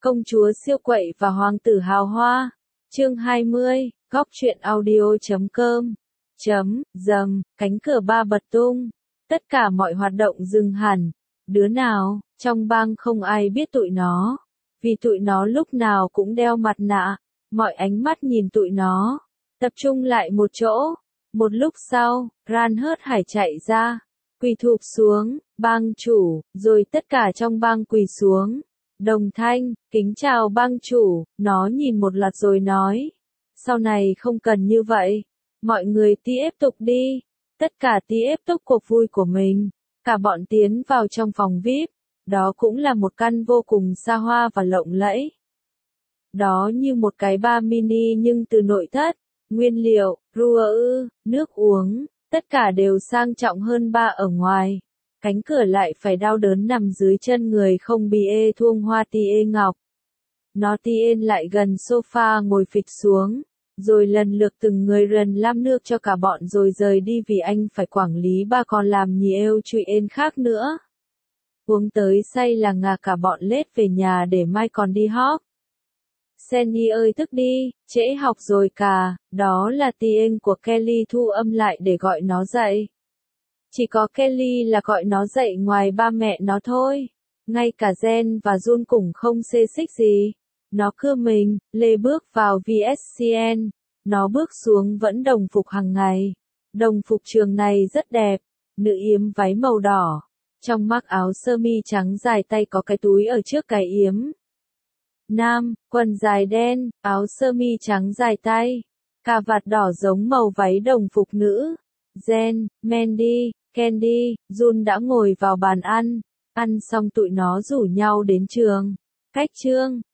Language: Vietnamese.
Công chúa siêu quậy và hoàng tử hào hoa. Chương 20, góc truyện audio.com. Cánh cửa ba bật tung. Tất cả mọi hoạt động dừng hẳn. Đứa nào, trong bang không ai biết tụi nó. Vì tụi nó lúc nào cũng đeo mặt nạ. Mọi ánh mắt nhìn tụi nó. Tập trung lại một chỗ. Một lúc sau, Ran hớt hải chạy ra. Quỳ thụp xuống, bang chủ, rồi tất cả trong bang quỳ xuống. Đồng thanh, kính chào bang chủ, nó nhìn một loạt rồi nói. Sau này không cần như vậy. Mọi người tiếp tục đi. Tất cả tiếp tục cuộc vui của mình. Cả bọn tiến vào trong phòng VIP. Đó cũng là một căn vô cùng xa hoa và lộng lẫy. Đó như một cái bar mini nhưng từ nội thất, nguyên liệu, rượu, nước uống, tất cả đều sang trọng hơn bar ở ngoài. Cánh cửa lại phải đau đớn nằm dưới chân người không bìa thuông hoa tia ngọc. Nó tiên lại gần sofa ngồi phịch xuống, rồi lần lượt từng người rần lam nước cho cả bọn rồi rời đi vì anh phải quản lý ba còn làm nhiều chuyện khác nữa. Uống tới say là ngà cả bọn lết về nhà để mai còn đi họp. Senny ơi thức đi, trễ học rồi cả, đó là tiên của Kelly thu âm lại để gọi nó dậy. Chỉ có Kelly là gọi nó dậy ngoài ba mẹ nó thôi. Ngay cả Jen và Jun cũng không xê xích gì. Nó cưa mình, lê bước vào VSCN. Nó bước xuống vẫn đồng phục hàng ngày. Đồng phục trường này rất đẹp. Nữ yếm váy màu đỏ. Trong mắc áo sơ mi trắng dài tay có cái túi ở trước cái yếm. Nam, quần dài đen, áo sơ mi trắng dài tay. Cà vạt đỏ giống màu váy đồng phục nữ. Jen, Mandy, Candy, Jun đã ngồi vào bàn ăn. Ăn xong tụi nó rủ nhau đến trường. Cách chương